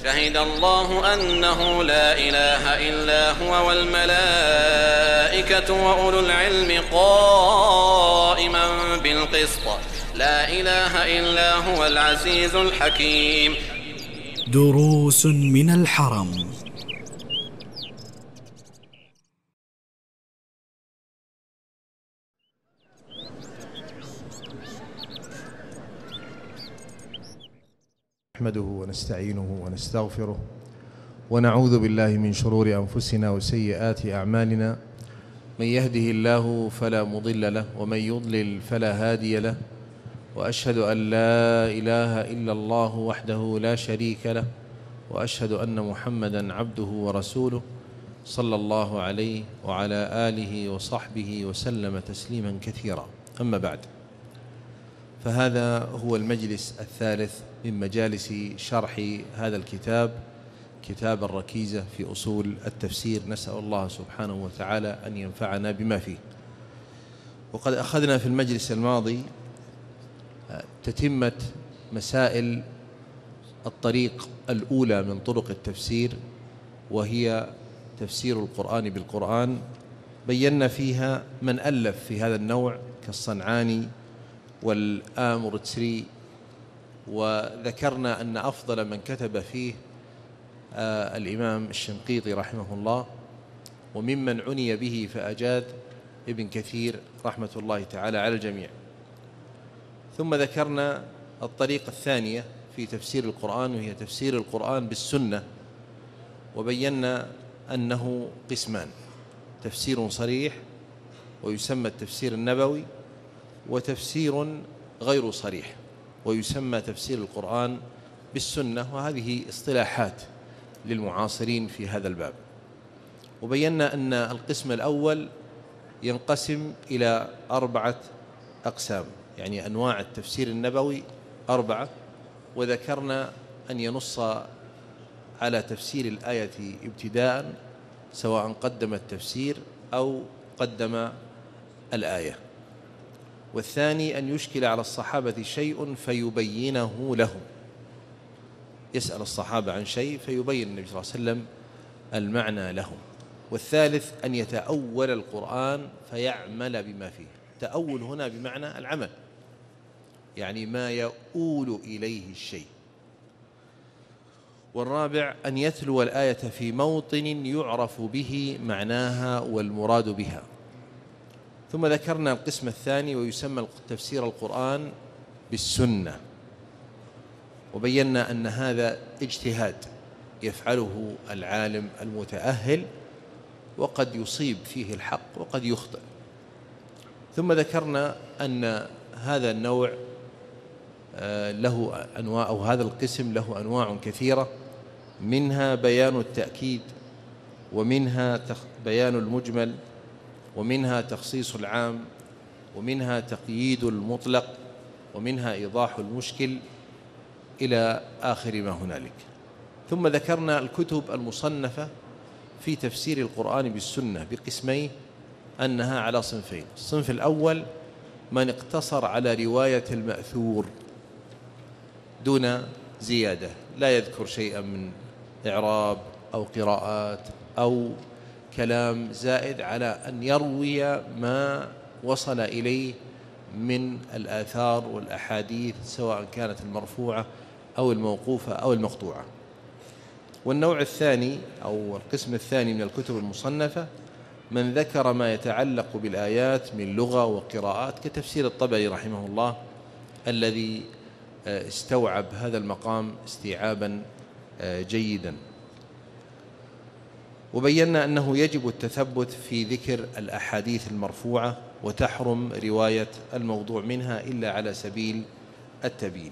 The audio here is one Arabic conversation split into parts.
شهد الله أنه لا إله إلا هو والملائكة وأولو العلم قائما بالقسط لا إله إلا هو العزيز الحكيم. دروس من الحرم. نحمده ونستعينه ونستغفره ونعوذ بالله من شرور أنفسنا وسيئات أعمالنا. من يهده الله فلا مضل له ومن يضلل فلا هادي له، وأشهد أن لا إله إلا الله وحده لا شريك له، وأشهد أن محمدًا عبده ورسوله صلى الله عليه وعلى آله وصحبه وسلم تسليما كثيرا. أما بعد، فهذا هو المجلس الثالث من مجالس شرح هذا الكتاب، كتاب الركيزة في أصول التفسير. نسأل الله سبحانه وتعالى أن ينفعنا بما فيه. وقد أخذنا في المجلس الماضي تتمة مسائل الطريق الأولى من طرق التفسير، وهي تفسير القرآن بالقرآن. بينا فيها من ألف في هذا النوع كالصنعاني والآمرتسري، وذكرنا أن أفضل من كتب فيه الإمام الشنقيطي رحمه الله، وممن عني به فأجاد ابن كثير رحمة الله تعالى على الجميع. ثم ذكرنا الطريقة الثانية في تفسير القرآن، وهي تفسير القرآن بالسنة، وبينا أنه قسمان: تفسير صريح ويسمى التفسير النبوي، وتفسير غير صريح ويسمى تفسير القرآن بالسنة، وهذه اصطلاحات للمعاصرين في هذا الباب. وبينا أن القسم الأول ينقسم إلى 4 أقسام، يعني أنواع التفسير النبوي 4، وذكرنا أن ينص على تفسير الآية ابتداء، سواء قدم التفسير أو قدم الآية. والثاني أن يشكل على الصحابة شيء فيبينه لهم، يسأل الصحابة عن شيء فيبين النبي صلى الله عليه وسلم المعنى لهم. والثالث أن يتأول القرآن فيعمل بما فيه. تأول هنا بمعنى العمل، يعني ما يؤول إليه الشيء. والرابع أن يتلو الآية في موطن يعرف به معناها والمراد بها. ثم ذكرنا القسم الثاني ويسمى تفسير القرآن بالسنة، وبينا أن هذا اجتهاد يفعله العالم المتأهل، وقد يصيب فيه الحق وقد يخطئ. ثم ذكرنا أن هذا النوع له أنواع، أو هذا القسم له أنواع كثيرة، منها بيان التأكيد، ومنها بيان المجمل، ومنها تخصيص العام، ومنها تقييد المطلق، ومنها إيضاح المشكل، إلى آخر ما هنالك. ثم ذكرنا الكتب المصنفة في تفسير القرآن بالسنة بقسمين، أنها على صنفين: الصنف الأول من اقتصر على رواية المأثور دون زيادة، لا يذكر شيئا من إعراب أو قراءات أو كلام زائد على أن يروي ما وصل إليه من الآثار والأحاديث، سواء كانت المرفوعة أو الموقوفة أو المقطوعة. والنوع الثاني أو القسم الثاني من الكتب المصنفة من ذكر ما يتعلق بالآيات من لغة وقراءات، كتفسير الطبري رحمه الله الذي استوعب هذا المقام استيعابا جيدا. وبينا أنه يجب التثبت في ذكر الأحاديث المرفوعة، وتحرم رواية الموضوع منها إلا على سبيل التبيين.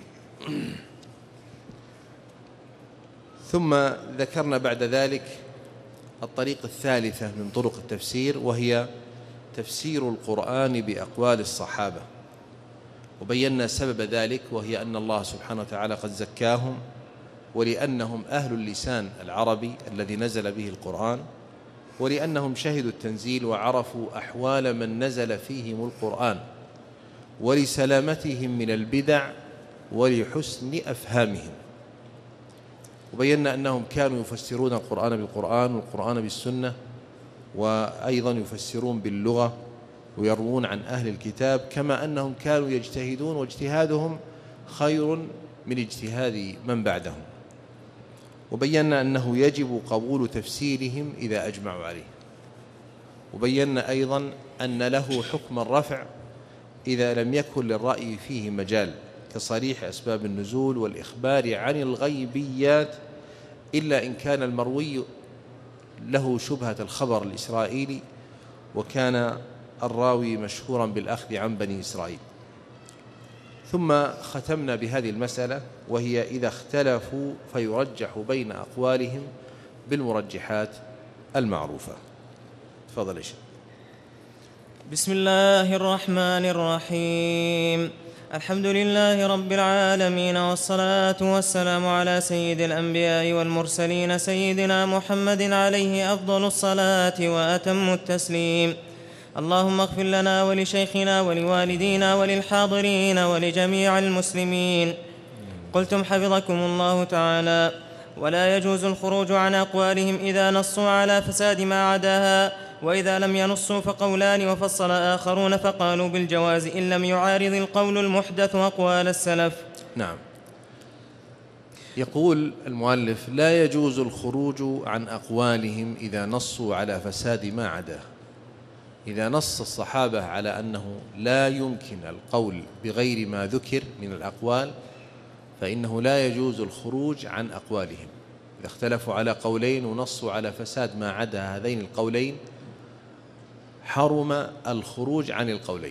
ثم ذكرنا بعد ذلك الطريقة الثالثة من طرق التفسير، وهي تفسير القرآن بأقوال الصحابة. وبينا سبب ذلك، وهي أن الله سبحانه وتعالى قد زكاهم، ولأنهم أهل اللسان العربي الذي نزل به القرآن، ولأنهم شهدوا التنزيل وعرفوا أحوال من نزل فيهم القرآن، ولسلامتهم من البدع ولحسن أفهامهم. وبينا أنهم كانوا يفسرون القرآن بالقرآن والقرآن بالسنة، وأيضا يفسرون باللغة ويروون عن أهل الكتاب، كما أنهم كانوا يجتهدون واجتهادهم خير من اجتهاد من بعدهم. وبينا أنه يجب قبول تفسيرهم إذا أجمعوا عليه. وبينا أيضا أن له حكم الرفع إذا لم يكن للرأي فيه مجال، كصريح أسباب النزول والإخبار عن الغيبيات، إلا إن كان المروي له شبهة الخبر الإسرائيلي وكان الراوي مشهورا بالأخذ عن بني إسرائيل. ثم ختمنا بهذه المسألة، وهي إذا اختلفوا فيرجح بين أقوالهم بالمرجحات المعروفة. تفضل يا شيخ. بسم الله الرحمن الرحيم. الحمد لله رب العالمين، والصلاة والسلام على سيد الأنبياء والمرسلين سيدنا محمد عليه أفضل الصلاة وأتم التسليم. اللهم اغفر لنا ولشيخنا ولوالدينا وللحاضرين ولجميع المسلمين. قلتم حفظكم الله تعالى: ولا يجوز الخروج عن أقوالهم إذا نصوا على فساد ما عداها، وإذا لم ينصوا فقولان، وفصل آخرون فقالوا بالجواز إن لم يعارض القول المحدث أقوال السلف. نعم. يقول المؤلف: لا يجوز الخروج عن أقوالهم إذا نصوا على فساد ما عداه. إذا نص الصحابة على أنه لا يمكن القول بغير ما ذكر من الأقوال، فإنه لا يجوز الخروج عن أقوالهم. إذا اختلفوا على قولين ونصوا على فساد ما عدا هذين القولين، حرم الخروج عن القولين.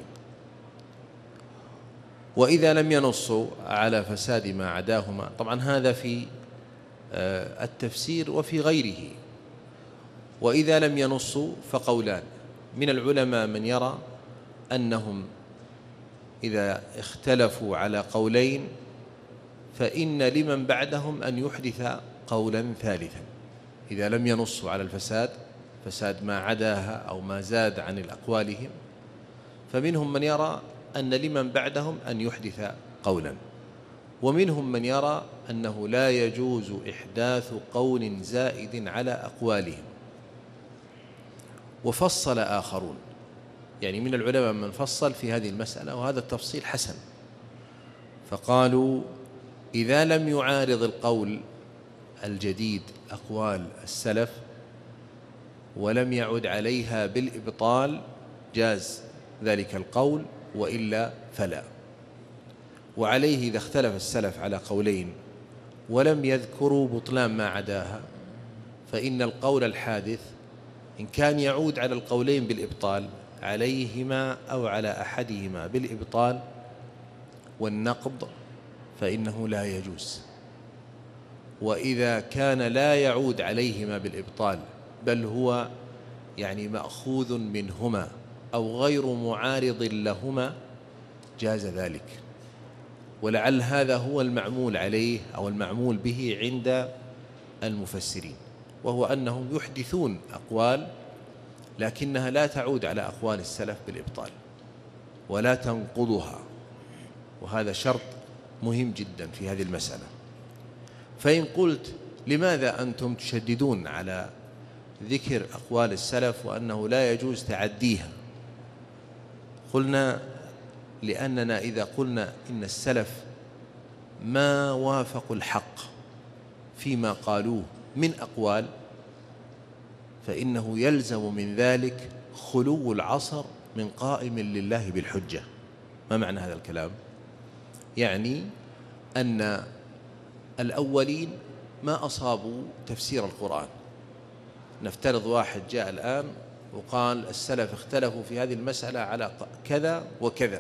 وإذا لم ينصوا على فساد ما عداهما، طبعا هذا في التفسير وفي غيره. وإذا لم ينصوا فقولان. من العلماء من يرى أنهم إذا اختلفوا على قولين فإن لمن بعدهم أن يحدث قولا ثالثا إذا لم ينصوا على الفساد، فساد ما عداها أو ما زاد عن أقوالهم. فمنهم من يرى أن لمن بعدهم أن يحدث قولا، ومنهم من يرى أنه لا يجوز إحداث قول زائد على أقوالهم. وفصل آخرون، يعني من العلماء من فصل في هذه المسألة، وهذا التفصيل حسن. فقالوا: إذا لم يعارض القول الجديد أقوال السلف ولم يعد عليها بالإبطال جاز ذلك القول، وإلا فلا. وعليه إذا اختلف السلف على قولين ولم يذكروا بطلان ما عداها، فإن القول الحادث إن كان يعود على القولين بالإبطال عليهما أو على أحدهما بالإبطال والنقض فإنه لا يجوز. وإذا كان لا يعود عليهما بالإبطال بل هو يعني مأخوذ منهما أو غير معارض لهما جاز ذلك. ولعل هذا هو المعمول عليه أو المعمول به عند المفسرين، وهو أنهم يحدثون أقوال لكنها لا تعود على أقوال السلف بالإبطال ولا تنقضها، وهذا شرط مهم جدا في هذه المسألة. فإن قلت: لماذا أنتم تشددون على ذكر أقوال السلف وأنه لا يجوز تعديها؟ قلنا: لأننا إذا قلنا إن السلف ما وافقوا الحق فيما قالوه من أقوال، فإنه يلزم من ذلك خلو العصر من قائم لله بالحجة. ما معنى هذا الكلام؟ يعني أن الأولين ما أصابوا تفسير القرآن. نفترض واحد جاء الآن وقال: السلف اختلفوا في هذه المسألة على كذا وكذا،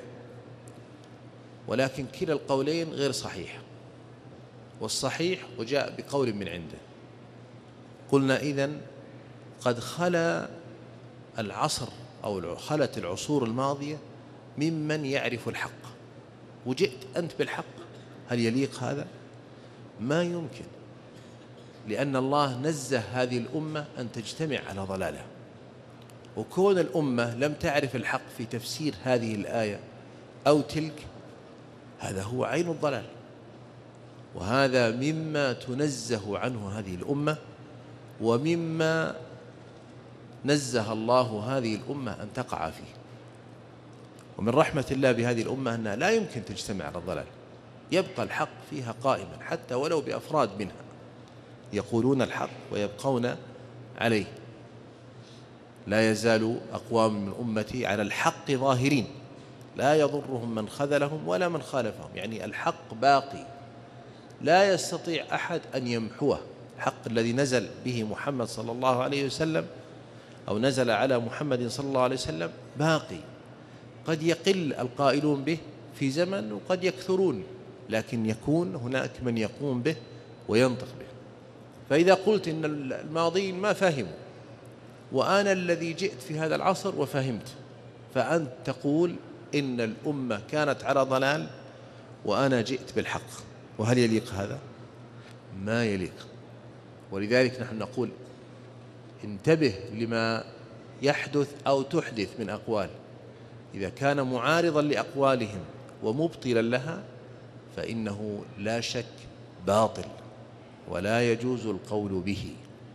ولكن كلا القولين غير صحيح، والصحيح وجاء بقول من عنده. قلنا: إذن قد خلا العصر أو خلت العصور الماضية ممن يعرف الحق، وجئت أنت بالحق، هل يليق هذا؟ ما يمكن، لأن الله نزه هذه الأمة أن تجتمع على ضلالة، وكون الأمة لم تعرف الحق في تفسير هذه الآية أو تلك، هذا هو عين الضلال. وهذا مما تنزه عنه هذه الأمة، ومما نزه الله هذه الأمة أن تقع فيه. ومن رحمة الله بهذه الأمة أنها لا يمكن تجتمع على الضلال، يبقى الحق فيها قائما حتى ولو بأفراد منها يقولون الحق ويبقون عليه. لا يزال أقوام من أمتي على الحق ظاهرين لا يضرهم من خذلهم ولا من خالفهم، يعني الحق باقي لا يستطيع أحد أن يمحوه. الحق الذي نزل به محمد صلى الله عليه وسلم أو نزل على محمد صلى الله عليه وسلم باقي، قد يقل القائلون به في زمن وقد يكثرون، لكن يكون هناك من يقوم به وينطق به. فإذا قلت إن الماضين ما فهموا وأنا الذي جئت في هذا العصر وفهمت، فأنت تقول إن الأمة كانت على ضلال وأنا جئت بالحق، وهل يليق هذا؟ ما يليق. ولذلك نحن نقول انتبه لما يحدث أو تحدث من أقوال، إذا كان معارضا لأقوالهم ومبطلا لها فإنه لا شك باطل ولا يجوز القول به.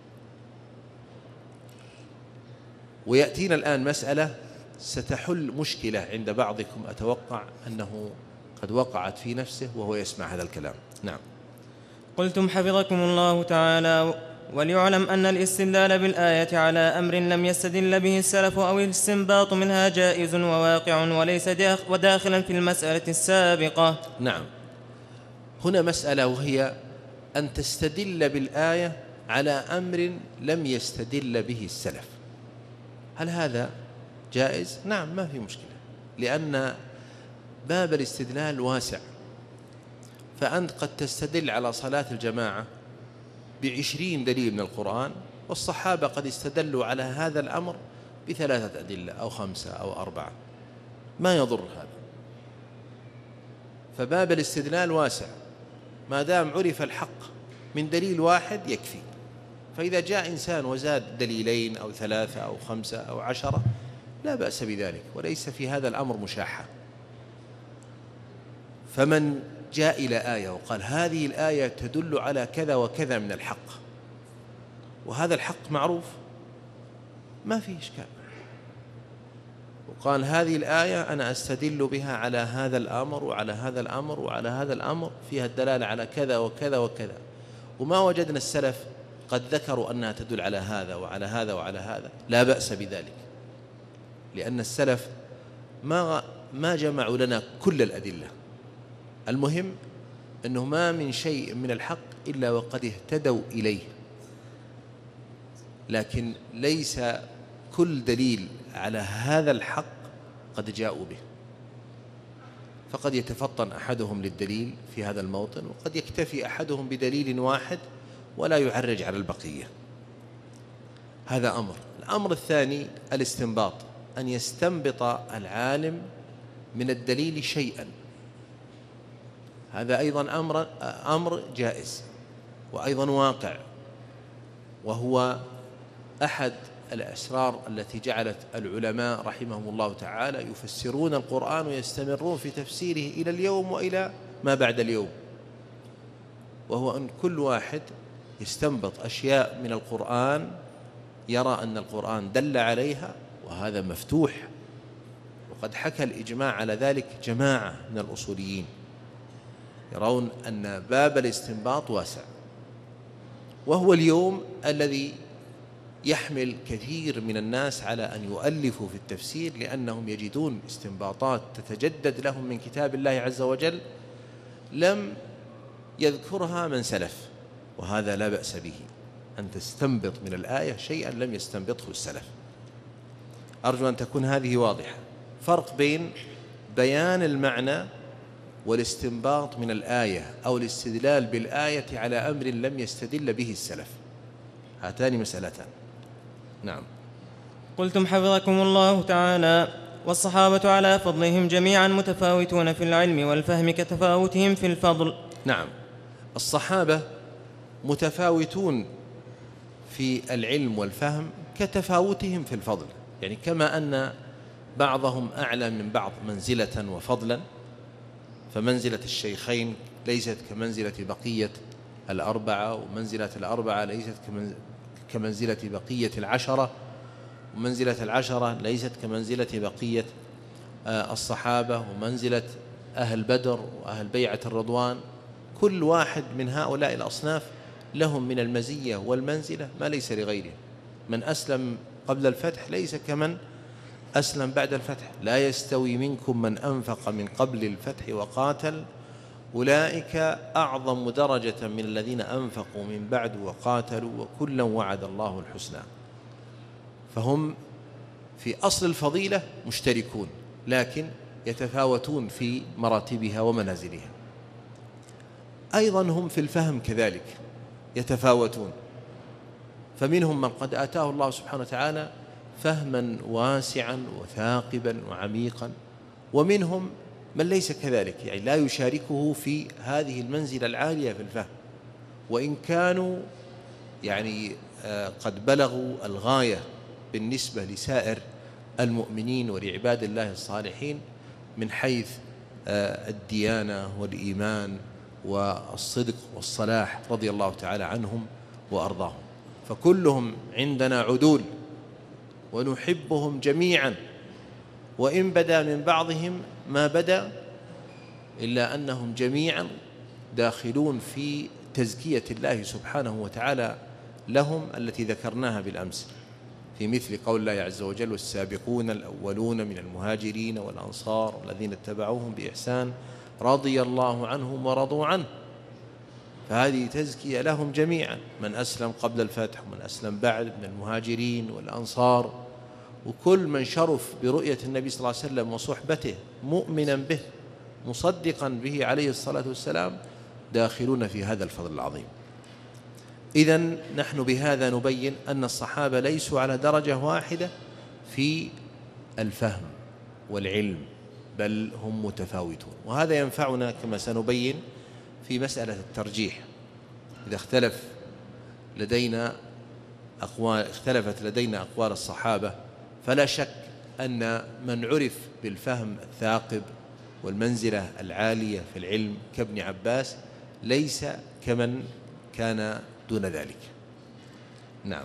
ويأتينا الآن مسألة ستحل مشكلة عند بعضكم أتوقع أنه قد وقعت في نفسه وهو يسمع هذا الكلام. نعم. قلتم حفظكم الله تعالى: وليعلم أن الاستدلال بالآية على أمر لم يستدل به السلف أو الاستنباط منها جائز وواقع وليس وداخلا في المسألة السابقة. نعم، هنا مسألة وهي أن تستدل بالآية على أمر لم يستدل به السلف. هل هذا جائز؟ نعم، ما في مشكلة، لأن باب الاستدلال واسع. فأنت قد تستدل على صلاة الجماعة ب20 دليل من القرآن، والصحابة قد استدلوا على هذا الأمر ب3 أدلة أو 5 أو 4، ما يضر هذا. فباب الاستدلال واسع، ما دام عرف الحق من دليل واحد يكفي. فإذا جاء إنسان وزاد دليلين أو 3 أو 5 أو 10 لا بأس بذلك، وليس في هذا الأمر مشاحة. فمن جاء إلى آية وقال هذه الآية تدل على كذا وكذا من الحق، وهذا الحق معروف ما فيه إشكال، وقال هذه الآية أنا أستدل بها على هذا الأمر وعلى هذا الأمر وعلى هذا الأمر، فيها الدلالة على كذا وكذا وكذا، وما وجدنا السلف قد ذكروا أنها تدل على هذا وعلى هذا وعلى هذا، لا بأس بذلك، لأن السلف ما جمعوا لنا كل الأدلة. المهم أنه ما من شيء من الحق إلا وقد اهتدوا إليه، لكن ليس كل دليل على هذا الحق قد جاءوا به. فقد يتفطن أحدهم للدليل في هذا الموطن، وقد يكتفي أحدهم بدليل واحد ولا يعرج على البقية. هذا أمر. الأمر الثاني الاستنباط، أن يستنبط العالم من الدليل شيئا، هذا أيضا أمر جائز وأيضا واقع، وهو أحد الأسرار التي جعلت العلماء رحمهم الله تعالى يفسرون القرآن ويستمرون في تفسيره إلى اليوم وإلى ما بعد اليوم، وهو أن كل واحد يستنبط أشياء من القرآن يرى أن القرآن دل عليها، وهذا مفتوح. وقد حكى الإجماع على ذلك جماعة من الأصوليين يرون أن باب الاستنباط واسع، وهو اليوم الذي يحمل كثير من الناس على أن يؤلفوا في التفسير، لأنهم يجدون استنباطات تتجدد لهم من كتاب الله عز وجل لم يذكرها من سلف، وهذا لا بأس به، أن تستنبط من الآية شيئا لم يستنبطه السلف. أرجو أن تكون هذه واضحة. فرق بين بيان المعنى والاستنباط من الآية أو الاستدلال بالآية على أمر لم يستدل به السلف، هاتان مسألتان. نعم. قلتم حفظكم الله تعالى: والصحابة على فضلهم جميعا متفاوتون في العلم والفهم كتفاوتهم في الفضل. نعم، الصحابة متفاوتون في العلم والفهم كتفاوتهم في الفضل، يعني كما أن بعضهم أعلى من بعض منزلة وفضلا، فمنزلة الشيخين ليست كمنزلة بقية الأربعة، ومنزلة الأربعة ليست كمنزلة بقية العشرة، ومنزلة العشرة ليست كمنزلة بقية الصحابة، ومنزلة أهل بدر وأهل بيعة الرضوان. كل واحد من هؤلاء الأصناف لهم من المزية والمنزلة ما ليس لغيره. من أسلم قبل الفتح ليس كمن أسلم بعد الفتح. لا يستوي منكم من أنفق من قبل الفتح وقاتل أولئك أعظم درجة من الذين أنفقوا من بعد وقاتلوا وكلا وعد الله الحسنى. فهم في أصل الفضيلة مشتركون، لكن يتفاوتون في مراتبها ومنازلها. أيضا هم في الفهم كذلك يتفاوتون، فمنهم من قد آتاه الله سبحانه وتعالى فهما واسعا وثاقبا وعميقا، ومنهم من ليس كذلك، يعني لا يشاركه في هذه المنزلة العالية في الفهم، وإن كانوا يعني قد بلغوا الغاية بالنسبة لسائر المؤمنين ولعباد الله الصالحين من حيث الديانة والإيمان والصدق والصلاح، رضي الله تعالى عنهم وأرضاهم. فكلهم عندنا عدول ونحبهم جميعا، وإن بدا من بعضهم ما بدا، إلا أنهم جميعا داخلون في تزكية الله سبحانه وتعالى لهم التي ذكرناها بالأمس في مثل قول الله عز وجل: والسابقون الأولون من المهاجرين والأنصار والذين اتبعوهم بإحسان رضي الله عنهم ورضوا عنه. فهذه تزكية لهم جميعا، من أسلم قبل الفتح ومن أسلم بعد من المهاجرين والأنصار، وكل من شرف برؤية النبي صلى الله عليه وسلم وصحبته مؤمنا به مصدقا به عليه الصلاة والسلام داخلون في هذا الفضل العظيم. إذن نحن بهذا نبين أن الصحابة ليسوا على درجة واحدة في الفهم والعلم، بل هم متفاوتون. وهذا ينفعنا كما سنبين في مسألة الترجيح. إذا اختلفت لدينا أقوال الصحابة، فلا شك أن من عرف بالفهم الثاقب والمنزلة العالية في العلم كابن عباس ليس كمن كان دون ذلك. نعم.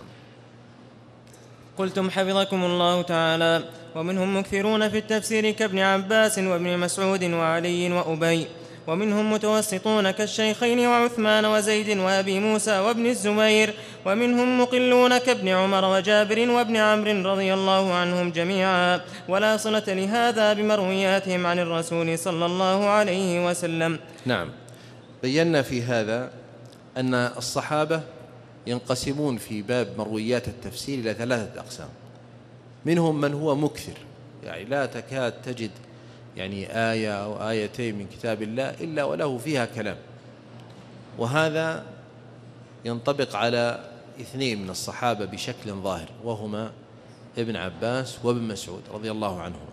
قلتم حفظكم الله تعالى: ومنهم مكثرون في التفسير كابن عباس وابن مسعود وعلي وأبي، ومنهم متوسطون كالشيخين وعثمان وزيد وأبي موسى وابن الزبير، ومنهم مقلون كابن عمر وجابر وابن عمرو رضي الله عنهم جميعا، ولا صلة لهذا بمروياتهم عن الرسول صلى الله عليه وسلم. نعم، بينا في هذا أن الصحابة ينقسمون في باب مرويات التفسير إلى 3 أقسام. منهم من هو مكثر، يعني لا تكاد تجد يعني آية أو آيتين من كتاب الله إلا وله فيها كلام، وهذا ينطبق على 2 من الصحابة بشكل ظاهر، وهما ابن عباس وابن مسعود رضي الله عنهما.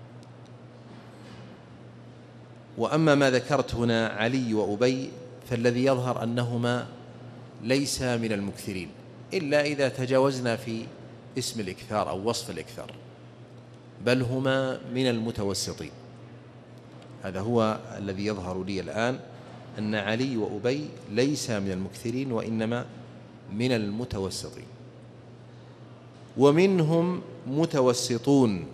وأما ما ذكرت هنا علي وأبي فالذي يظهر أنهما ليس من المكثرين إلا إذا تجاوزنا في اسم الإكثار أو وصف الإكثار، بل هما من المتوسطين. هذا هو الذي يظهر لي الآن، أن علي وأبي ليس من المكثرين وإنما من المتوسطين. ومنهم متوسطون.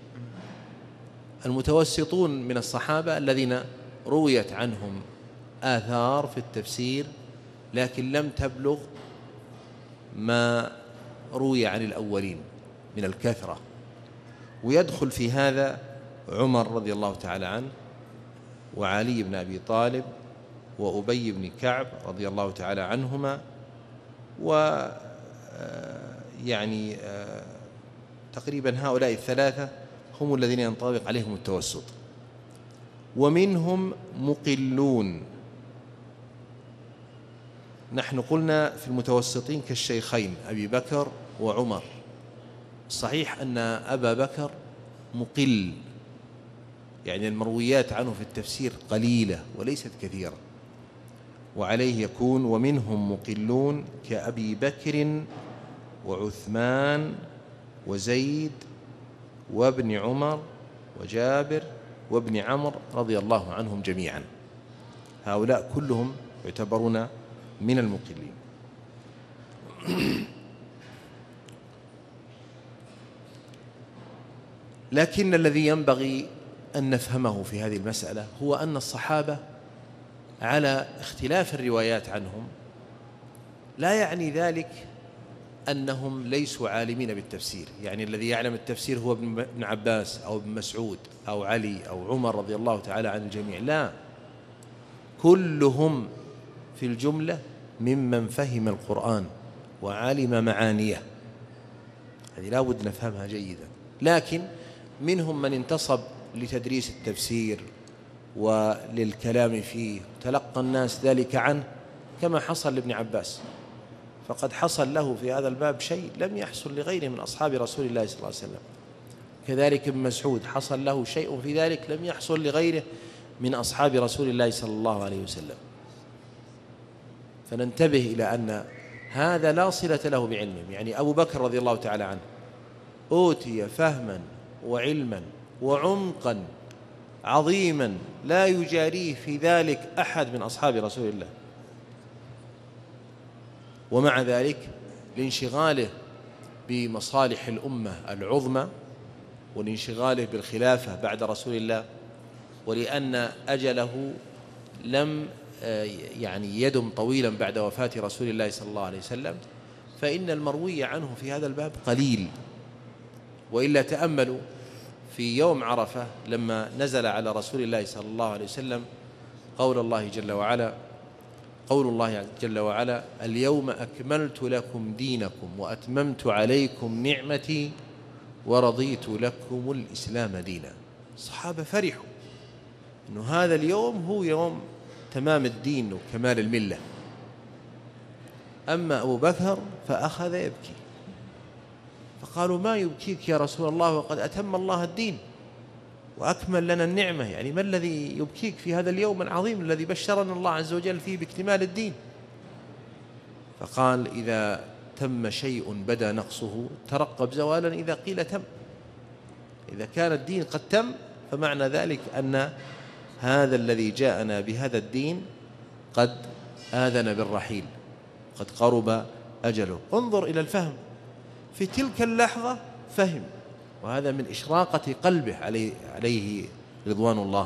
المتوسطون من الصحابة الذين رويت عنهم آثار في التفسير لكن لم تبلغ ما روي عن الأولين من الكثرة، ويدخل في هذا عمر رضي الله تعالى عنه، وعلي بن أبي طالب، وأبي بن كعب رضي الله تعالى عنهما، ويعني تقريبا هؤلاء ال3 هم الذين ينطبق عليهم التوسط. ومنهم مقلون. نحن قلنا في المتوسطين كالشيخين أبي بكر وعمر. صحيح أن أبا بكر مقل، يعني المرويات عنه في التفسير قليلة وليست كثيرة، وعليه يكون ومنهم مقلون كأبي بكر وعثمان وزيد وابن عمر وجابر وابن عمرو رضي الله عنهم جميعا. هؤلاء كلهم يعتبرون من المقلين. لكن الذي ينبغي أن نفهمه في هذه المسألة هو أن الصحابة على اختلاف الروايات عنهم لا يعني ذلك أنهم ليسوا عالمين بالتفسير، يعني الذي يعلم التفسير هو ابن عباس أو ابن مسعود أو علي أو عمر رضي الله تعالى عن الجميع، لا، كلهم في الجملة ممن فهم القرآن وعلم معانيه، هذه لا بد نفهمها جيدا. لكن منهم من انتصب لتدريس التفسير وللكلام فيه، تلقى الناس ذلك عنه كما حصل لابن عباس، فقد حصل له في هذا الباب شيء لم يحصل لغيره من أصحاب رسول الله صلى الله عليه وسلم. كذلك ابن مسعود حصل له شيء في ذلك لم يحصل لغيره من أصحاب رسول الله صلى الله عليه وسلم. فننتبه إلى أن هذا لا صلة له بعلمهم. يعني أبو بكر رضي الله تعالى عنه أوتي فهما وعلما وعمقا عظيما لا يجاريه في ذلك أحد من أصحاب رسول الله، ومع ذلك لانشغاله بمصالح الأمة العظمى ولانشغاله بالخلافة بعد رسول الله، ولأن أجله لم يعني يدم طويلا بعد وفاة رسول الله صلى الله عليه وسلم، فإن المروي عنه في هذا الباب قليل. وإلا تأملوا في يوم عرفة لما نزل على رسول الله صلى الله عليه وسلم قول الله جل وعلا اليوم أكملت لكم دينكم وأتممت عليكم نعمتي ورضيت لكم الإسلام دينا. الصحابة فرحوا أنه هذا اليوم هو يوم تمام الدين وكمال الملة. أما أبو بكر فأخذ يبكي، فقالوا ما يبكيك يا رسول الله وقد أتم الله الدين وأكمل لنا النعمة، يعني ما الذي يبكيك في هذا اليوم العظيم الذي بشرنا الله عز وجل فيه باكتمال الدين؟ فقال إذا تم شيء بدا نقصه ترقب زوالا إذا قيل تم. إذا كان الدين قد تم فمعنى ذلك أن هذا الذي جاءنا بهذا الدين قد آذن بالرحيل، قد قرب أجله. انظر إلى الفهم في تلك اللحظة، فهم، وهذا من إشراقة قلبه عليه رضوان الله.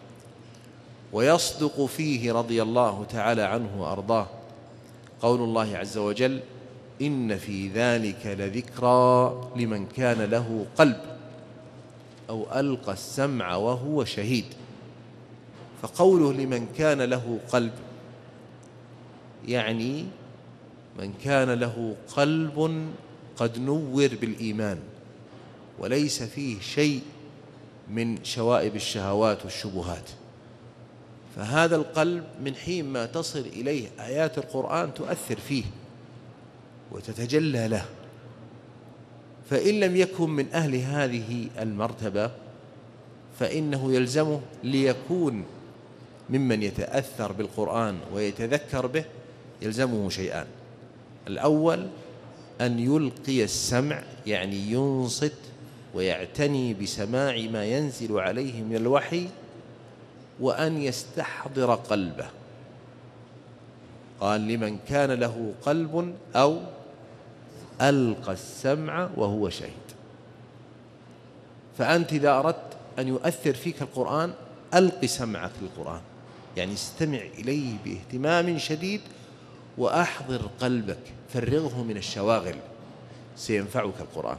ويصدق فيه رضي الله تعالى عنه وأرضاه قول الله عز وجل إن في ذلك لذكرى لمن كان له قلب أو ألقى السمع وهو شهيد. فقوله لمن كان له قلب يعني من كان له قلب قد نور بالإيمان وليس فيه شيء من شوائب الشهوات والشبهات، فهذا القلب من حين ما تصل إليه آيات القرآن تؤثر فيه وتتجلى له. فإن لم يكن من أهل هذه المرتبة فإنه يلزمه ليكون ممن يتأثر بالقرآن ويتذكر به يلزمه شيئان: الأول أن يلقي السمع، يعني ينصت ويعتني بسماع ما ينزل عليه من الوحي، وأن يستحضر قلبه. قال لمن كان له قلب أو ألقى السمع وهو شهيد. فأنت إذا أردت أن يؤثر فيك القرآن ألق سمعك للقرآن، يعني استمع إليه باهتمام شديد وأحضر قلبك، فرغه من الشواغل، سينفعك القرآن.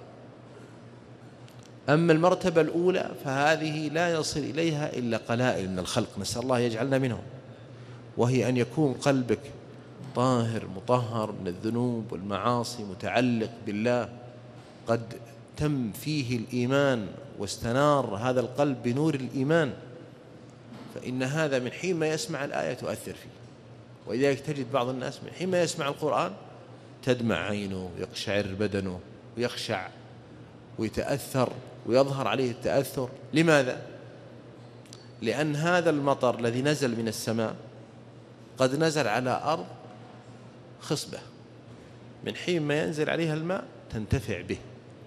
أما المرتبة الأولى فهذه لا يصل إليها إلا قلائل من الخلق، نسأل الله يجعلنا منهم، وهي أن يكون قلبك طاهر مطهر من الذنوب والمعاصي، متعلق بالله، قد تم فيه الإيمان واستنار هذا القلب بنور الإيمان، فإن هذا من حين ما يسمع الآية تؤثر فيه. ولذلك تجد بعض الناس من حين ما يسمع القرآن تدمع عينه ويقشعر بدنه ويخشع ويتأثر ويظهر عليه التأثر. لماذا؟ لأن هذا المطر الذي نزل من السماء قد نزل على أرض خصبة، من حين ما ينزل عليها الماء تنتفع به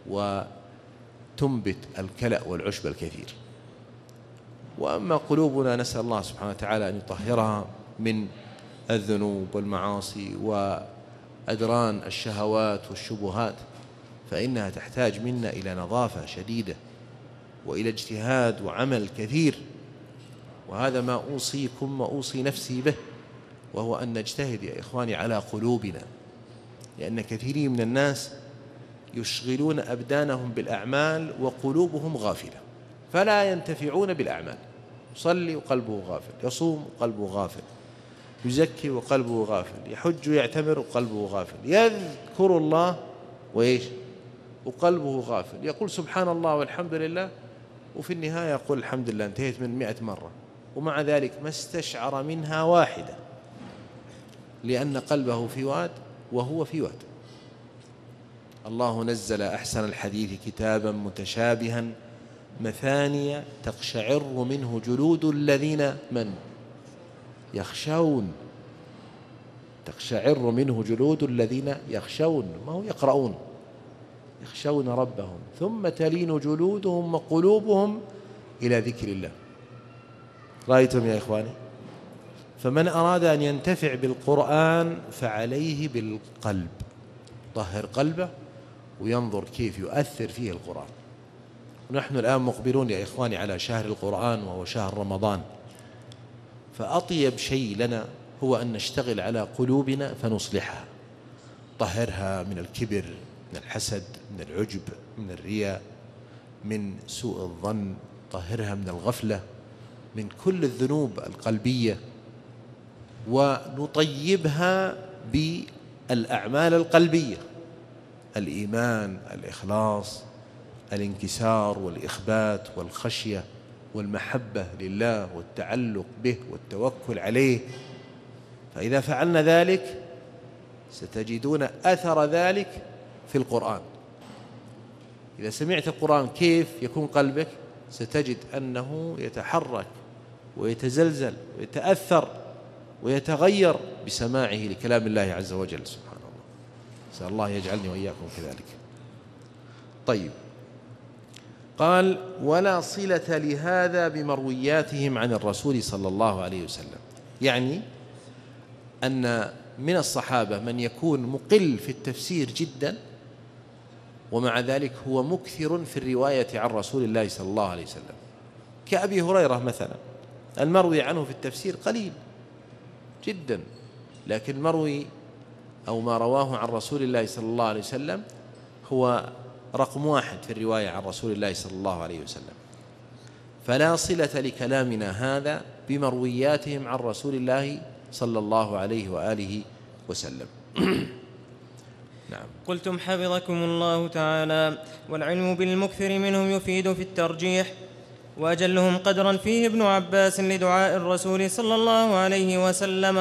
وتنبت الكلأ والعشب الكثير. وأما قلوبنا نسأل الله سبحانه وتعالى أن يطهرها من الذنوب والمعاصي وأدران الشهوات والشبهات، فإنها تحتاج منا إلى نظافة شديدة وإلى اجتهاد وعمل كثير. وهذا ما أوصيكم وأوصي نفسي به، وهو أن نجتهد يا إخواني على قلوبنا، لأن كثيرين من الناس يشغلون أبدانهم بالأعمال وقلوبهم غافلة، فلا ينتفعون بالأعمال. يصلي وقلبه غافل، يصوم وقلبه غافل، يزكي وقلبه غافل، يحج ويعتمر وقلبه غافل، يذكر الله وإيش وقلبه غافل، يقول سبحان الله والحمد لله وفي النهاية يقول الحمد لله انتهيت من 100 مرة، ومع ذلك ما استشعر منها واحدة، لأن قلبه في واد وهو في واد. الله نزل أحسن الحديث كتابا متشابها مثانية تقشعر منه جلود الذين من يخشون، تقشعر منه جلود الذين يخشون، ما هو يقرؤون، يخشون ربهم، ثم تلين جلودهم وقلوبهم إلى ذكر الله. رأيتم يا إخواني؟ فمن أراد أن ينتفع بالقرآن فعليه بالقلب، طهر قلبه وينظر كيف يؤثر فيه القرآن. ونحن الآن مقبلون يا إخواني على شهر القرآن وهو شهر رمضان، فأطيب شيء لنا هو أن نشتغل على قلوبنا فنصلحها، طهرها من الكبر، من الحسد، من العجب، من الرياء، من سوء الظن، طهرها من الغفلة، من كل الذنوب القلبية، ونطيبها بالأعمال القلبية، الإيمان، الإخلاص، الانكسار والإخبات والخشية والمحبة لله والتعلق به والتوكل عليه. فإذا فعلنا ذلك ستجدون أثر ذلك في القرآن. إذا سمعت القرآن كيف يكون قلبك، ستجد أنه يتحرك ويتزلزل ويتأثر ويتغير بسماعه لكلام الله عز وجل سبحانه الله. نسأل الله يجعلني وإياكم كذلك. طيب، قال ولا صلة لهذا بمروياتهم عن الرسول صلى الله عليه وسلم، يعني أن من الصحابة من يكون مقل في التفسير جدا، ومع ذلك هو مكثر في الرواية عن رسول الله صلى الله عليه وسلم، كأبي هريرة مثلا، المروي عنه في التفسير قليل جدا، لكن المروي أو ما رواه عن رسول الله صلى الله عليه وسلم هو رقم 1 في الرواية عن رسول الله صلى الله عليه وسلم. فلا صلة لكلامنا هذا بمروياتهم عن رسول الله صلى الله عليه وآله وسلم. نعم. قلتم حفظكم الله تعالى: والعلم بالمكثر منهم يفيد في الترجيح. وأجلهم قدرا فيه ابن عباس لدعاء الرسول صلى الله عليه وسلم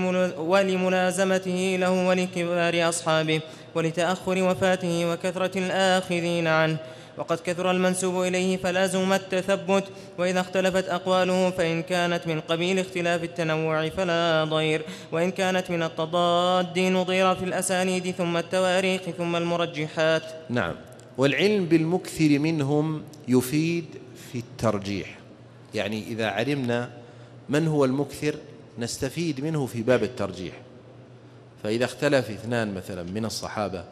ولملازمته له ولكبار أصحابه ولتأخر وفاته وكثرة الآخذين عنه. وقد كثر المنسوب إليه فلازم التثبت، وإذا اختلفت أقواله فإن كانت من قبيل اختلاف التنوع فلا ضير، وإن كانت من التضاد نظير في الأسانيد ثم التواريخ ثم المرجحات. نعم. والعلم بالمكثر منهم يفيد في الترجيح، يعني إذا علمنا من هو المكثر نستفيد منه في باب الترجيح. فإذا اختلف 2 مثلا من الصحابة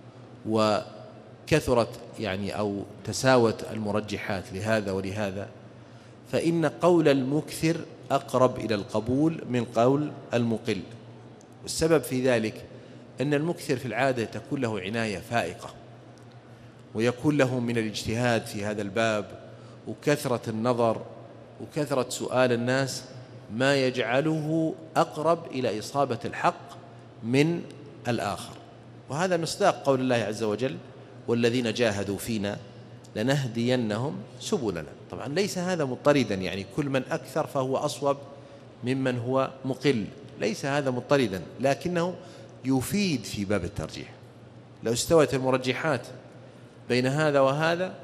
وكثرت يعني أو تساوت المرجحات لهذا ولهذا، فإن قول المكثر أقرب إلى القبول من قول المقل. والسبب في ذلك أن المكثر في العادة تكون له عناية فائقة، ويكون له من الاجتهاد في هذا الباب وكثرة النظر وكثرة سؤال الناس ما يجعله أقرب إلى إصابة الحق من الآخر. وهذا مصداق قول الله عز وجل: والذين جاهدوا فينا لنهدينهم سبلنا. طبعا ليس هذا مضطردا، يعني كل من أكثر فهو أصوب ممن هو مقل، ليس هذا مضطردا، لكنه يفيد في باب الترجيح. لو استوت المرجحات بين هذا وهذا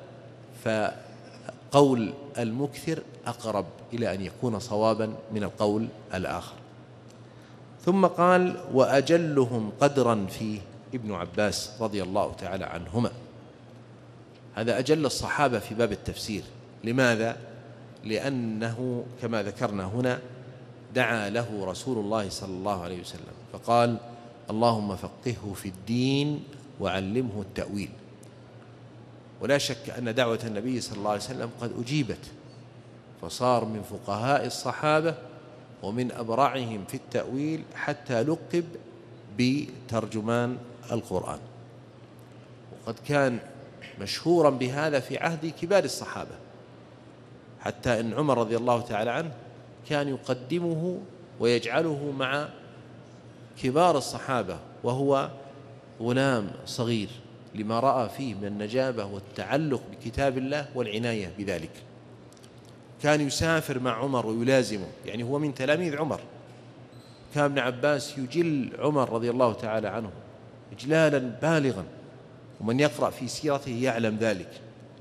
فقول المكثر أقرب إلى أن يكون صوابا من القول الآخر. ثم قال: وأجلهم قدرا فيه ابن عباس رضي الله تعالى عنهما. هذا أجل الصحابة في باب التفسير. لماذا؟ لأنه كما ذكرنا هنا دعا له رسول الله صلى الله عليه وسلم فقال: اللهم فقهه في الدين وعلمه التأويل. ولا شك أن دعوة النبي صلى الله عليه وسلم قد أجيبت، فصار من فقهاء الصحابة ومن أبرعهم في التأويل، حتى لقب بترجمان القرآن. وقد كان مشهورا بهذا في عهد كبار الصحابة، حتى أن عمر رضي الله تعالى عنه كان يقدمه ويجعله مع كبار الصحابة وهو غلام صغير، لما رأى فيه من النجابة والتعلق بكتاب الله والعناية بذلك. كان يسافر مع عمر ويلازمه، يعني هو من تلاميذ عمر. كان ابن عباس يجل عمر رضي الله تعالى عنه إجلالا بالغا، ومن يقرأ في سيرته يعلم ذلك.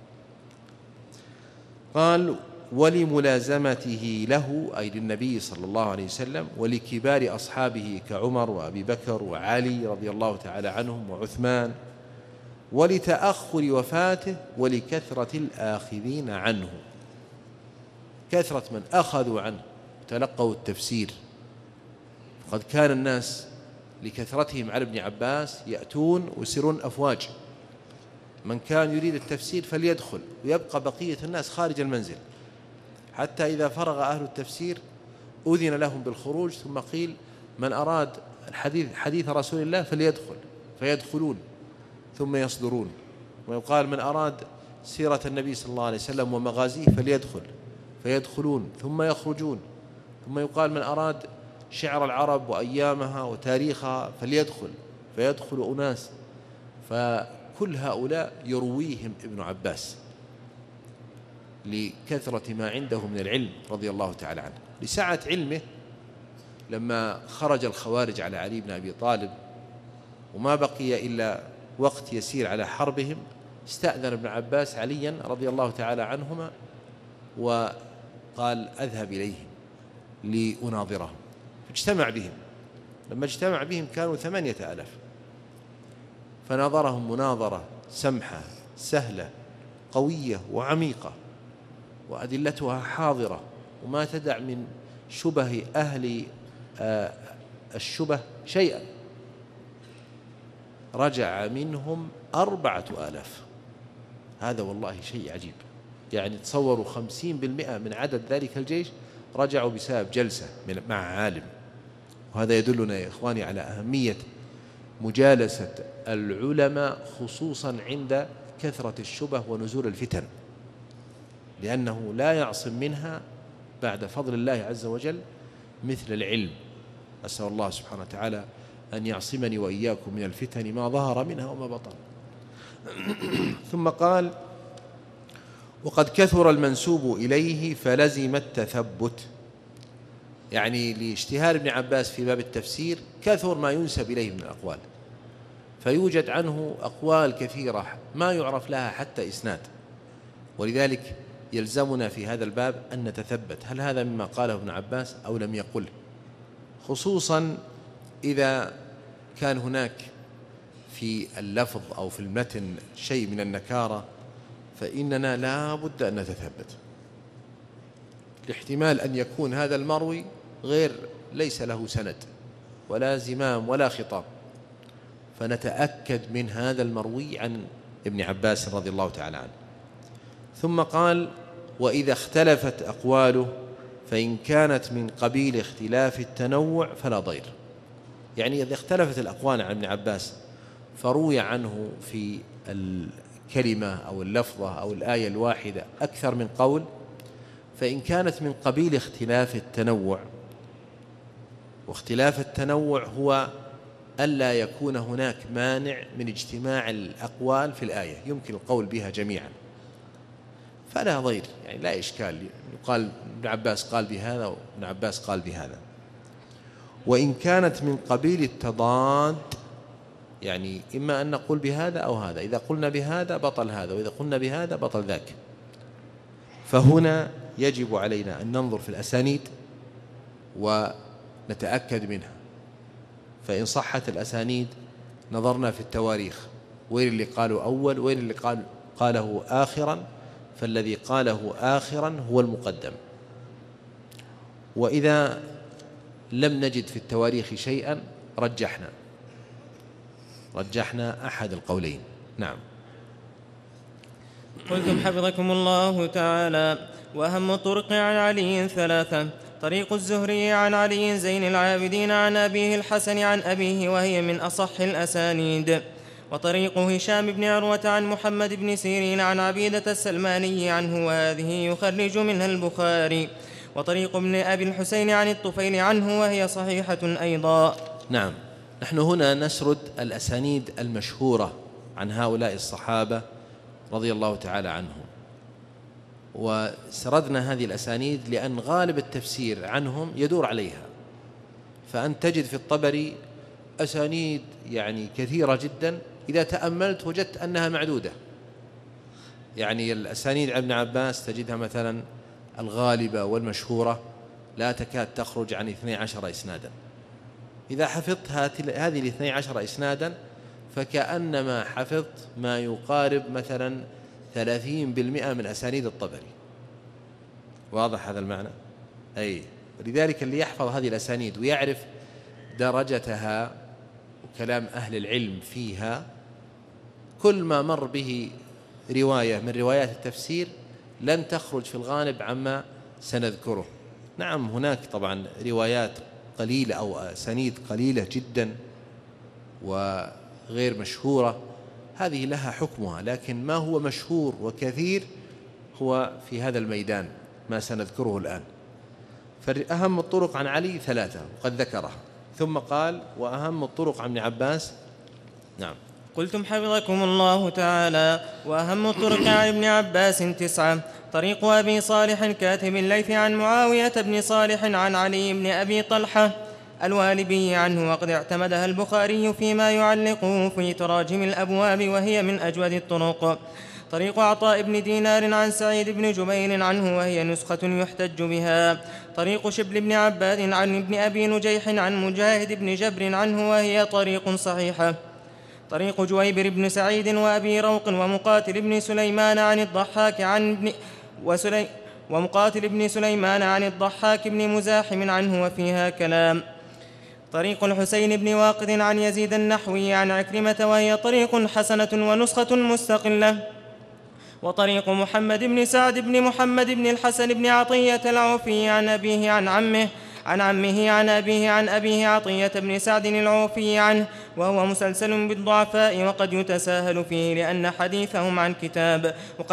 قال: ولملازمته له، أي للنبي صلى الله عليه وسلم، ولكبار أصحابه كعمر وأبي بكر وعلي رضي الله تعالى عنهم وعثمان، ولتأخر وفاته، ولكثرة الآخذين عنه، كثرة من أخذوا عنه وتلقوا التفسير. فقد كان الناس لكثرتهم على ابن عباس يأتون ويسيرون أفواج، من كان يريد التفسير فليدخل، ويبقى بقية الناس خارج المنزل، حتى إذا فرغ أهل التفسير أذن لهم بالخروج، ثم قيل: من أراد حديث رسول الله فليدخل، فيدخلون ثم يصدرون. ويقال: من أراد سيرة النبي صلى الله عليه وسلم ومغازيه فليدخل، فيدخلون ثم يخرجون. ثم يقال: من أراد شعر العرب وأيامها وتاريخها فليدخل، فيدخل أناس. فكل هؤلاء يرويهم ابن عباس لكثرة ما عنده من العلم رضي الله تعالى عنه. لسعة علمه، لما خرج الخوارج على علي بن أبي طالب وما بقي إلا وقت يسير على حربهم، استأذن ابن عباس عليا رضي الله تعالى عنهما وقال: أذهب إليهم لأناظرهم. فاجتمع بهم. لما اجتمع بهم كانوا 8000، فناظرهم مناظرة سمحة سهلة قوية وعميقة، وأدلتها حاضرة، وما تدع من شبه أهل الشبه شيئا. رجع منهم 4000. هذا والله شيء عجيب. يعني تصوروا 50% من عدد ذلك الجيش رجعوا بسبب جلسة مع عالم. وهذا يدلنا يا إخواني على أهمية مجالسة العلماء، خصوصا عند كثرة الشبه ونزول الفتن، لأنه لا يعصم منها بعد فضل الله عز وجل مثل العلم. أسأل الله سبحانه وتعالى أن يعصمني وإياكم من الفتن ما ظهر منها وما بطن. ثم قال: وقد كثر المنسوب إليه فلزم التثبت. يعني لاشتهار ابن عباس في باب التفسير كثر ما ينسب إليه من الأقوال، فيوجد عنه أقوال كثيرة ما يعرف لها حتى إسناد. ولذلك يلزمنا في هذا الباب أن نتثبت هل هذا مما قاله ابن عباس أو لم يقله، خصوصا إذا كان هناك في اللفظ أو في المتن شيء من النكارة، فإننا لا بد أن نتثبت، لاحتمال أن يكون هذا المروي ليس له سند ولا زمام ولا خطاب، فنتأكد من هذا المروي عن ابن عباس رضي الله تعالى عنه. ثم قال: وإذا اختلفت أقواله فإن كانت من قبيل اختلاف التنوع فلا ضير. يعني إذا اختلفت الأقوال عن ابن عباس فروي عنه في الكلمة أو اللفظة أو الآية الواحدة أكثر من قول، فإن كانت من قبيل اختلاف التنوع، واختلاف التنوع هو ألا يكون هناك مانع من اجتماع الأقوال في الآية، يمكن القول بها جميعا، فلا ضير، يعني لا إشكال. يقال ابن عباس قال بهذا وابن عباس قال بهذا. وإن كانت من قبيل التضاد، يعني إما أن نقول بهذا أو هذا، إذا قلنا بهذا بطل هذا، وإذا قلنا بهذا بطل ذاك. فهنا يجب علينا أن ننظر في الأسانيد ونتأكد منها. فإن صحت الأسانيد نظرنا في التواريخ، وين اللي قالوا أول وين اللي قاله آخرا، فالذي قاله آخرا هو المقدم. وإذا لم نجد في التواريخ شيئا رجحنا أحد القولين. نعم. قلتم حفظكم الله تعالى: وأهم الطرق عن علي ثلاثة: طريق الزهري عن علي زين العابدين عن أبيه الحسن عن أبيه، وهي من أصح الأسانيد. وطريق هشام بن عروة عن محمد بن سيرين عن عبيدة السلماني عنه، وهذه يخرج منها البخاري. وطريق ابن أبي الحسين عن الطفيل عنه، وهي صحيحة أيضا. نعم. نحن هنا نسرد الأسانيد المشهورة عن هؤلاء الصحابة رضي الله تعالى عنهم، وسردنا هذه الأسانيد لأن غالب التفسير عنهم يدور عليها، فأنت تجد في الطبري أسانيد يعني كثيرة جدا، إذا تأملت وجدت أنها معدودة. يعني الأسانيد عن ابن عباس تجدها مثلا الغالبة والمشهورة لا تكاد تخرج عن 12 إسنادا. إذا حفظت هذه 12 إسنادا فكأنما حفظت ما يقارب مثلا 30% من أسانيد الطبري. واضح هذا المعنى؟ أي. ولذلك اللي يحفظ هذه الأسانيد ويعرف درجتها وكلام أهل العلم فيها، كل ما مر به رواية من روايات التفسير لن تخرج في الغالب عما سنذكره. نعم، هناك طبعا روايات قليلة أو أسانيد قليلة جدا وغير مشهورة، هذه لها حكمها، لكن ما هو مشهور وكثير هو في هذا الميدان ما سنذكره الآن. فأهم الطرق عن علي ثلاثة وقد ذكرها، ثم قال: وأهم الطرق عن ابن عباس. نعم. قلتم حفظكم الله تعالى: وأهم الطرق عن ابن عباس 9: طريق أبي صالح كاتب الليث عن معاوية بن صالح عن علي بن أبي طلحة الوالبي عنه، وقد اعتمدها البخاري فيما يعلقه في تراجم الأبواب، وهي من أجود الطرق. طريق عطاء بن دينار عن سعيد بن جبير عنه، وهي نسخة يحتج بها. طريق شبل بن عباد عن ابن أبي نجيح عن مجاهد بن جبر عنه، وهي طريق صحيحة. طريق جويبر بن سعيد وأبي روق ومقاتل بن سليمان عن الضحاك ومقاتل بن سليمان عن الضحاك بن مزاحم عنه، وفيها كلام. طريق الحسين بن واقد عن يزيد النحوي عن عكرمة، وهي طريق حسنة ونسخة مستقلة. وطريق محمد بن سعد بن محمد بن الحسن بن عطية العوفي عن أبيه عن عمه عن أبيه عن أبيه عطية بن سعد العوفي عنه، وهو مسلسل بالضعفاء وقد يتساهل فيه لأن حديثهم عن كتاب،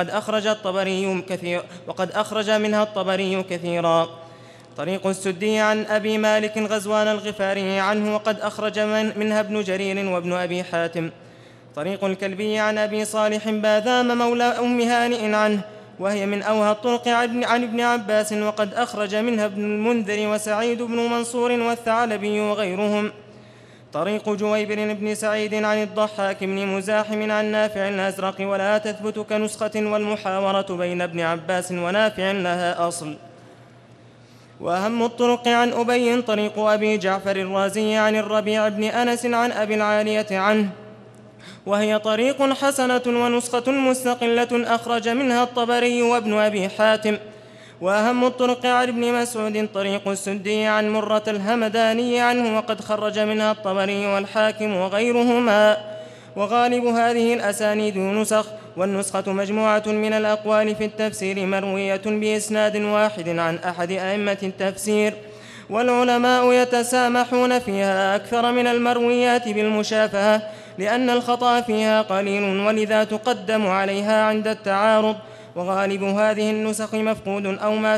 وقد أخرج منها الطبري كثيرا. طريق السدي عن أبي مالك غزوان الغفاري عنه، وقد أخرج منها ابن جرير وابن أبي حاتم. طريق الكلبي عن أبي صالح باذام مولى أم هانئ عنه، وهي من أوهى الطرق عن ابن عباس، وقد أخرج منها ابن المنذر وسعيد بن منصور والثعلبي وغيرهم. طريق جويبر بن سعيد عن الضحاك بن مزاحم عن نافع الأزرق، ولا تثبت كنسخة، والمحاورة بين ابن عباس ونافع لها أصل. وأهم الطرق عن أبي طريق أبي جعفر الرازي عن الربيع بن أنس عن أبي العالية عنه، وهي طريق حسنة ونسخة مستقلة أخرج منها الطبري وابن أبي حاتم. وأهم الطرق عن ابن مسعود طريق السدي عن مرة الهمداني عنه، وقد خرج منها الطبري والحاكم وغيرهما. وغالب هذه الأسانيد نسخ، والنسخة مجموعة من الأقوال في التفسير مروية بإسناد واحد عن أحد أئمة التفسير، والعلماء يتسامحون فيها أكثر من المرويات بالمشافهة، لأن الخطأ فيها قليل، ولذا تقدم عليها عند التعارض. وغالب هذه النسخ مفقود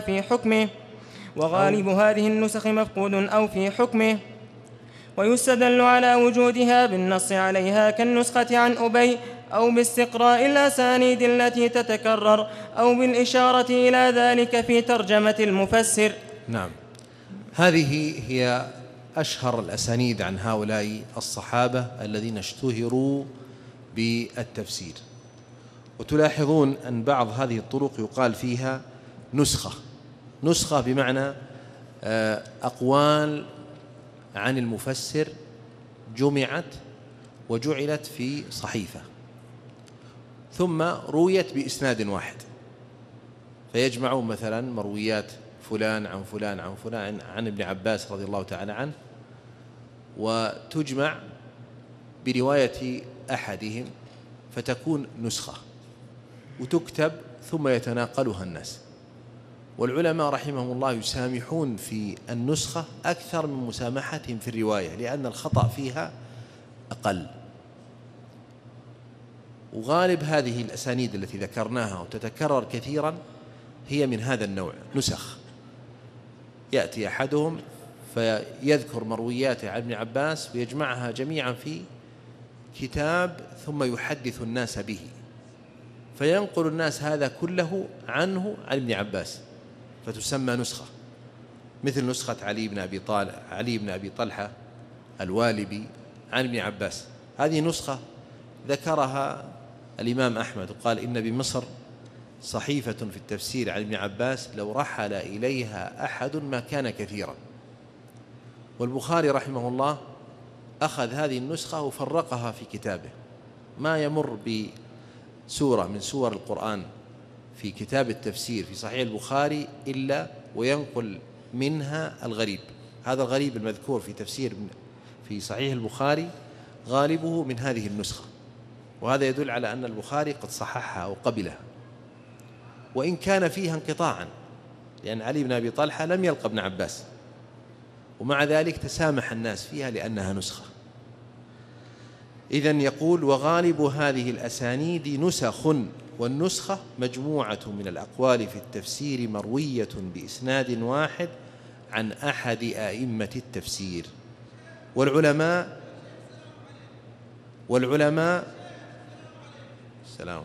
أو في حكمه، ويستدل على وجودها بالنص عليها كالنسخة عن أبي، أو باستقراء الأسانيد التي تتكرر، أو بالإشارة إلى ذلك في ترجمة المفسر. نعم، هذه هي أشهر الأسانيد عن هؤلاء الصحابة الذين اشتهروا بالتفسير. وتلاحظون أن بعض هذه الطرق يقال فيها نسخة بمعنى أقوال عن المفسر جمعت وجعلت في صحيفة، ثم رويت بإسناد واحد، فيجمعون مثلا مرويات فلان عن فلان عن فلان عن ابن عباس رضي الله تعالى عنه، وتجمع برواية أحدهم فتكون نسخة وتكتب ثم يتناقلها الناس. والعلماء رحمهم الله يسامحون في النسخة أكثر من مسامحتهم في الرواية، لأن الخطأ فيها أقل. وغالب هذه الأسانيد التي ذكرناها وتتكرر كثيرا هي من هذا النوع، نسخ. يأتي أحدهم فيذكر مروياته عن ابن عباس ويجمعها جميعا في كتاب ثم يحدث الناس به، فينقل الناس هذا كله عنه عن ابن عباس، فتسمى نسخة، مثل نسخة علي بن أبي طلحة الوالبي عن ابن عباس. هذه نسخة ذكرها الإمام أحمد وقال إن بمصر صحيفة في التفسير عن ابن عباس لو رحل إليها أحد ما كان كثيرا. والبخاري رحمه الله أخذ هذه النسخة وفرقها في كتابه، ما يمر بسورة من سور القرآن في كتاب التفسير في صحيح البخاري إلا وينقل منها الغريب. هذا الغريب المذكور في تفسير في صحيح البخاري غالبه من هذه النسخة، وهذا يدل على أن البخاري قد صححها أو قبلها، وإن كان فيها انقطاعا، لأن علي بن أبي طلحة لم يلقى ابن عباس، ومع ذلك تسامح الناس فيها لأنها نسخة. إذن يقول وغالب هذه الأسانيد نسخ، والنسخة مجموعة من الأقوال في التفسير مروية بإسناد واحد عن أحد أئمة التفسير. والعلماء سلام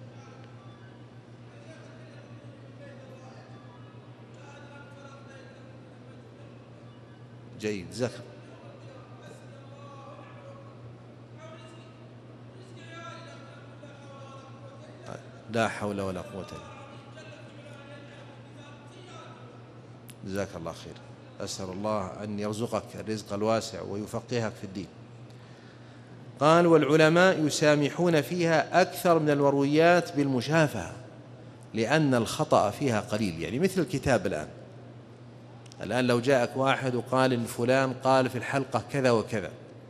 جيد ذكر لا حول ولا قوة إلا بالله. جزاك الله خير، أسأل الله أن يرزقك الرزق الواسع ويفقهك في الدين. قال والعلماء يسامحون فيها أكثر من المرويات بالمشافهة لأن الخطأ فيها قليل. يعني مثل الكتاب الآن لو جاءك واحد وقال إن فلان قال في الحلقة كذا وكذا،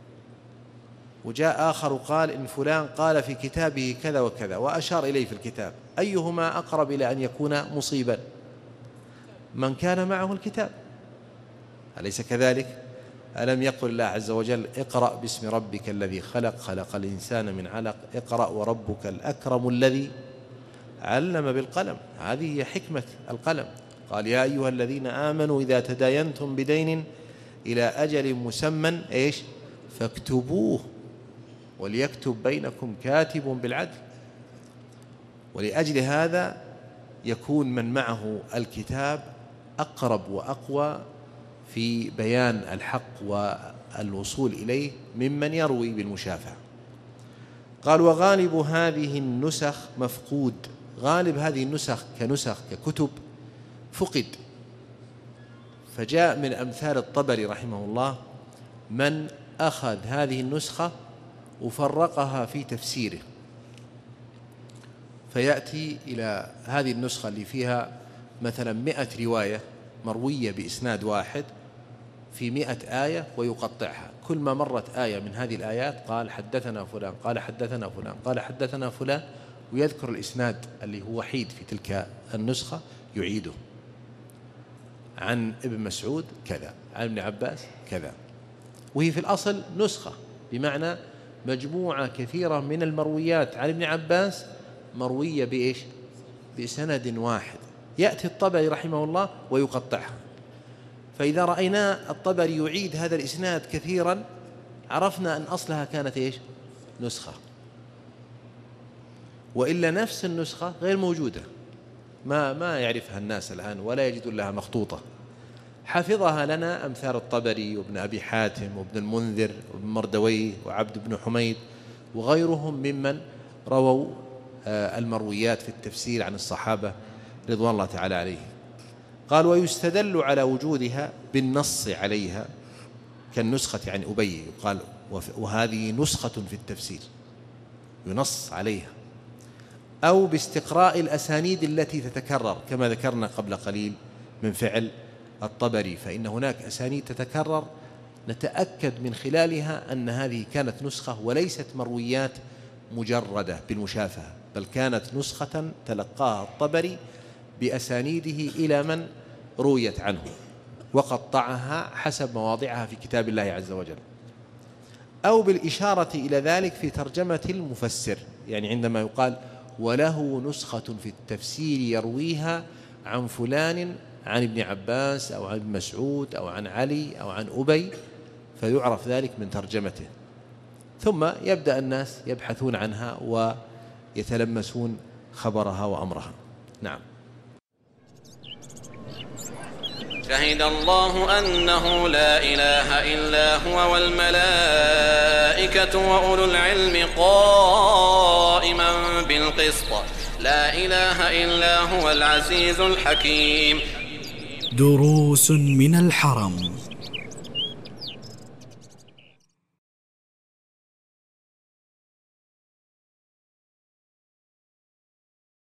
وجاء آخر وقال إن فلان قال في كتابه كذا وكذا وأشار إليه في الكتاب، أيهما أقرب إلى أن يكون مصيبا؟ من كان معه الكتاب، أليس كذلك؟ ألم يقل الله عز وجل اقرأ باسم ربك الذي خلق، خلق الإنسان من علق، اقرأ وربك الأكرم الذي علم بالقلم. هذه هي حكمة القلم. قال يا أيها الذين آمنوا إذا تداينتم بدين إلى أجل مسمى فاكتبوه وليكتب بينكم كاتب بالعدل. ولأجل هذا يكون من معه الكتاب أقرب وأقوى في بيان الحق والوصول إليه ممن يروي بالمشافهة. قال وغالب هذه النسخ مفقود، غالب هذه النسخ كنسخ ككتب فقد. فجاء من أمثال الطبري رحمه الله من أخذ هذه النسخة وفرقها في تفسيره، فيأتي إلى هذه النسخة اللي فيها مثلا 100 رواية مروية بإسناد واحد في 100 آية ويقطعها، كل ما مرت آية من هذه الآيات قال حدثنا فلان قال حدثنا فلان قال حدثنا فلان، ويذكر الإسناد اللي هو وحيد في تلك النسخة يعيده، عن ابن مسعود كذا، عن ابن عباس كذا. وهي في الأصل نسخة، بمعنى مجموعة كثيرة من المرويات عن ابن عباس مروية بسند واحد. يأتي الطبري رحمه الله ويقطعها، فإذا رأينا الطبري يعيد هذا الإسناد كثيرا عرفنا أن أصلها كانت نسخة، وإلا نفس النسخة غير موجودة، ما يعرفها الناس الآن ولا يجدون لها مخطوطة. حفظها لنا أمثال الطبري وابن أبي حاتم وابن المنذر وابن مردويه وعبد بن حميد وغيرهم ممن رووا المرويات في التفسير عن الصحابة رضوان الله تعالى عليهم. قال ويستدل على وجودها بالنص عليها كالنسخة عن أبي، قال وهذه نسخة في التفسير ينص عليها، أو باستقراء الأسانيد التي تتكرر كما ذكرنا قبل قليل من فعل الطبري، فإن هناك أسانيد تتكرر نتأكد من خلالها أن هذه كانت نسخة وليست مرويات مجردة بالمشافهة، بل كانت نسخة تلقاها الطبري بأسانيده إلى من رويت عنه وقطعها حسب مواضعها في كتاب الله عز وجل، أو بالإشارة إلى ذلك في ترجمة المفسر، يعني عندما يقال وله نسخة في التفسير يرويها عن فلان عن ابن عباس أو عن مسعود أو عن علي أو عن أبي، فيعرف ذلك من ترجمته، ثم يبدأ الناس يبحثون عنها ويتلمسون خبرها وأمرها. نعم. شهد الله أنه لا إله إلا هو والملائكة وأولو العلم قائما بالقسط لا إله إلا هو العزيز الحكيم. دروس من الحرم.